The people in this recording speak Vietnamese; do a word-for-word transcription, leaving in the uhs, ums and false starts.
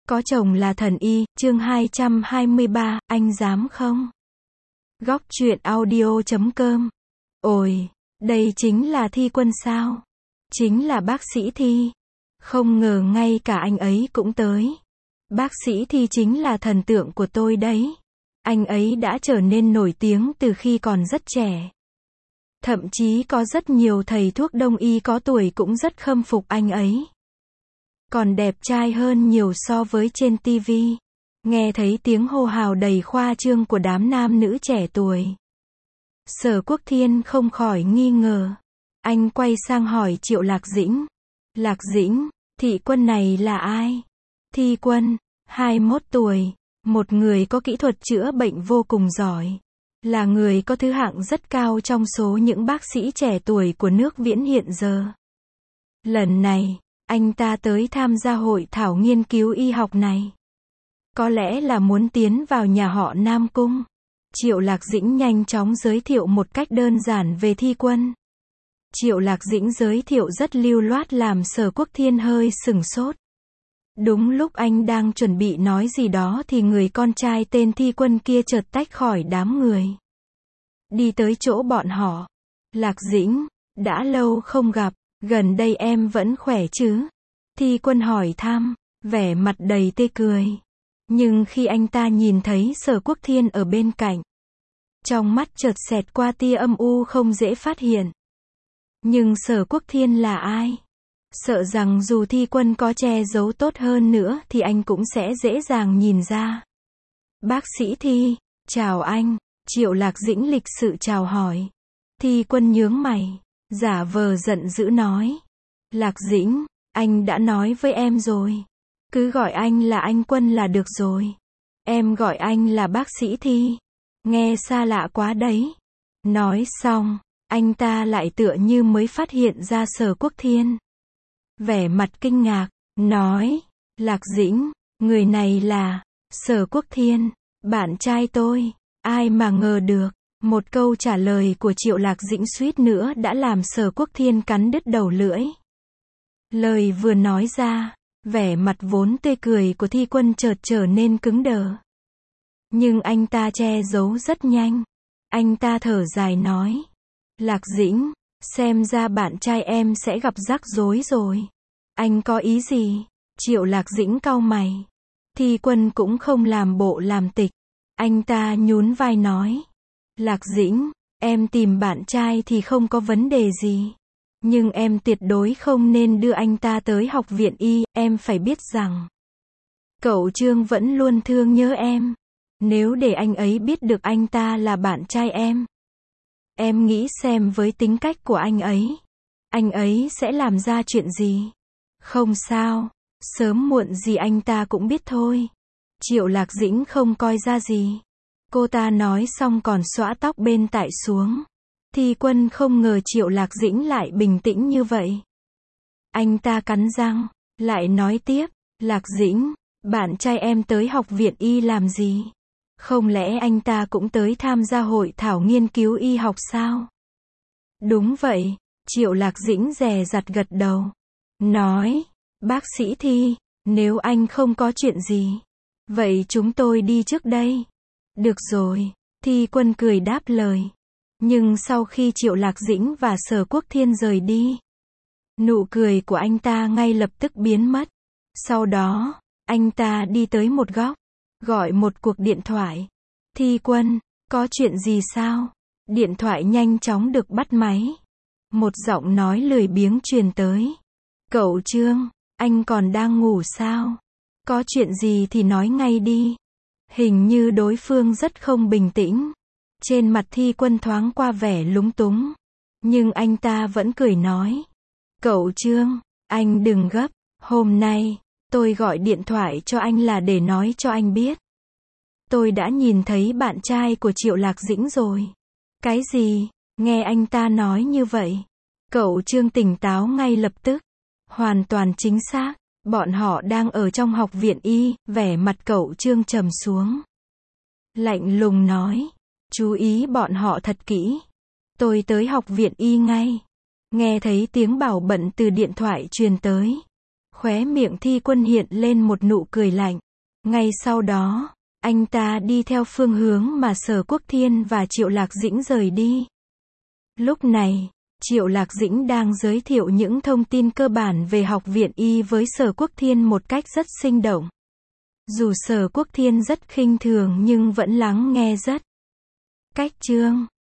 Có chồng là thần y, chương hai trăm hai mươi ba, anh dám không? Góc truyện audio chấm com. Ôi, đây chính là Thi Quân sao? Chính là bác sĩ Thi. Không ngờ ngay cả anh ấy cũng tới. Bác sĩ Thi chính là thần tượng của tôi đấy. Anh ấy đã trở nên nổi tiếng từ khi còn rất trẻ. Thậm chí có rất nhiều thầy thuốc đông y có tuổi cũng rất khâm phục anh ấy. Còn đẹp trai hơn nhiều so với trên ti vi. Nghe thấy tiếng hô hào đầy khoa trương của đám nam nữ trẻ tuổi. Sở Quốc Thiên không khỏi nghi ngờ. Anh quay sang hỏi Triệu Lạc Dĩnh. Lạc Dĩnh, Thị Quân này là ai? Thi Quân, hai mươi mốt tuổi, một người có kỹ thuật chữa bệnh vô cùng giỏi. Là người có thứ hạng rất cao trong số những bác sĩ trẻ tuổi của nước Viễn hiện giờ. Lần này, anh ta tới tham gia hội thảo nghiên cứu y học này. Có lẽ là muốn tiến vào nhà họ Nam Cung. Triệu Lạc Dĩnh nhanh chóng giới thiệu một cách đơn giản về Thi Quân. Triệu Lạc Dĩnh giới thiệu rất lưu loát làm Sở Quốc Thiên hơi sửng sốt. Đúng lúc anh đang chuẩn bị nói gì đó thì người con trai tên Thi Quân kia chợt tách khỏi đám người. Đi tới chỗ bọn họ. Lạc Dĩnh, đã lâu không gặp, gần đây em vẫn khỏe chứ? Thi Quân hỏi thăm, vẻ mặt đầy tươi cười. Nhưng khi anh ta nhìn thấy Sở Quốc Thiên ở bên cạnh, trong mắt chợt xẹt qua tia âm u không dễ phát hiện. Nhưng Sở Quốc Thiên là ai? Sợ rằng dù Thi Quân có che giấu tốt hơn nữa thì anh cũng sẽ dễ dàng nhìn ra. Bác sĩ Thi, chào anh. Triệu Lạc Dĩnh lịch sự chào hỏi. Thi Quân nhướng mày, giả vờ giận dữ nói. Lạc Dĩnh, anh đã nói với em rồi. Cứ gọi anh là anh Quân là được rồi. Em gọi anh là bác sĩ Thi. Nghe xa lạ quá đấy. Nói xong, anh ta lại tựa như mới phát hiện ra Sở Quốc Thiên. Vẻ mặt kinh ngạc, nói. Lạc Dĩnh, người này là Sở Quốc Thiên, bạn trai tôi. Ai mà ngờ được, một câu trả lời của Triệu Lạc Dĩnh suýt nữa đã làm Sở Quốc Thiên cắn đứt đầu lưỡi. Lời vừa nói ra, vẻ mặt vốn tươi cười của Thi Quân chợt trở nên cứng đờ. Nhưng anh ta che giấu rất nhanh. Anh ta thở dài nói. Lạc Dĩnh, xem ra bạn trai em sẽ gặp rắc rối rồi. Anh có ý gì? Triệu Lạc Dĩnh cau mày. Thi Quân cũng không làm bộ làm tịch. Anh ta nhún vai nói. Lạc Dĩnh, em tìm bạn trai thì không có vấn đề gì. Nhưng em tuyệt đối không nên đưa anh ta tới học viện y, em phải biết rằng. Cậu Trương vẫn luôn thương nhớ em. Nếu để anh ấy biết được anh ta là bạn trai em. Em nghĩ xem với tính cách của anh ấy. Anh ấy sẽ làm ra chuyện gì? Không sao, sớm muộn gì anh ta cũng biết thôi. Triệu Lạc Dĩnh không coi ra gì. Cô ta nói xong còn xõa tóc bên tai xuống. Thi Quân không ngờ Triệu Lạc Dĩnh lại bình tĩnh như vậy. Anh ta cắn răng, lại nói tiếp. Lạc Dĩnh, bạn trai em tới học viện y làm gì? Không lẽ anh ta cũng tới tham gia hội thảo nghiên cứu y học sao? Đúng vậy, Triệu Lạc Dĩnh dè dặt gật đầu. Nói, bác sĩ Thi, nếu anh không có chuyện gì, vậy chúng tôi đi trước đây. Được rồi, Thi Quân cười đáp lời. Nhưng sau khi Triệu Lạc Dĩnh và Sở Quốc Thiên rời đi, nụ cười của anh ta ngay lập tức biến mất. Sau đó, anh ta đi tới một góc, gọi một cuộc điện thoại. Thi Quân, có chuyện gì sao? Điện thoại nhanh chóng được bắt máy. Một giọng nói lười biếng truyền tới. Cậu Trương, anh còn đang ngủ sao? Có chuyện gì thì nói ngay đi. Hình như đối phương rất không bình tĩnh. Trên mặt Thi Quân thoáng qua vẻ lúng túng. Nhưng anh ta vẫn cười nói. Cậu Trương, anh đừng gấp. Hôm nay, tôi gọi điện thoại cho anh là để nói cho anh biết. Tôi đã nhìn thấy bạn trai của Triệu Lạc Dĩnh rồi. Cái gì? Nghe anh ta nói như vậy. Cậu Trương tỉnh táo ngay lập tức. Hoàn toàn chính xác. Bọn họ đang ở trong học viện y, vẻ mặt cậu Trương trầm xuống. Lạnh lùng nói. Chú ý bọn họ thật kỹ. Tôi tới học viện y ngay. Nghe thấy tiếng bảo bận từ điện thoại truyền tới. Khóe miệng Thi Quân hiện lên một nụ cười lạnh. Ngay sau đó, anh ta đi theo phương hướng mà Sở Quốc Thiên và Triệu Lạc Dĩnh rời đi. Lúc này, Triệu Lạc Dĩnh đang giới thiệu những thông tin cơ bản về Học viện Y với Sở Quốc Thiên một cách rất sinh động. Dù Sở Quốc Thiên rất khinh thường nhưng vẫn lắng nghe rất cách chương.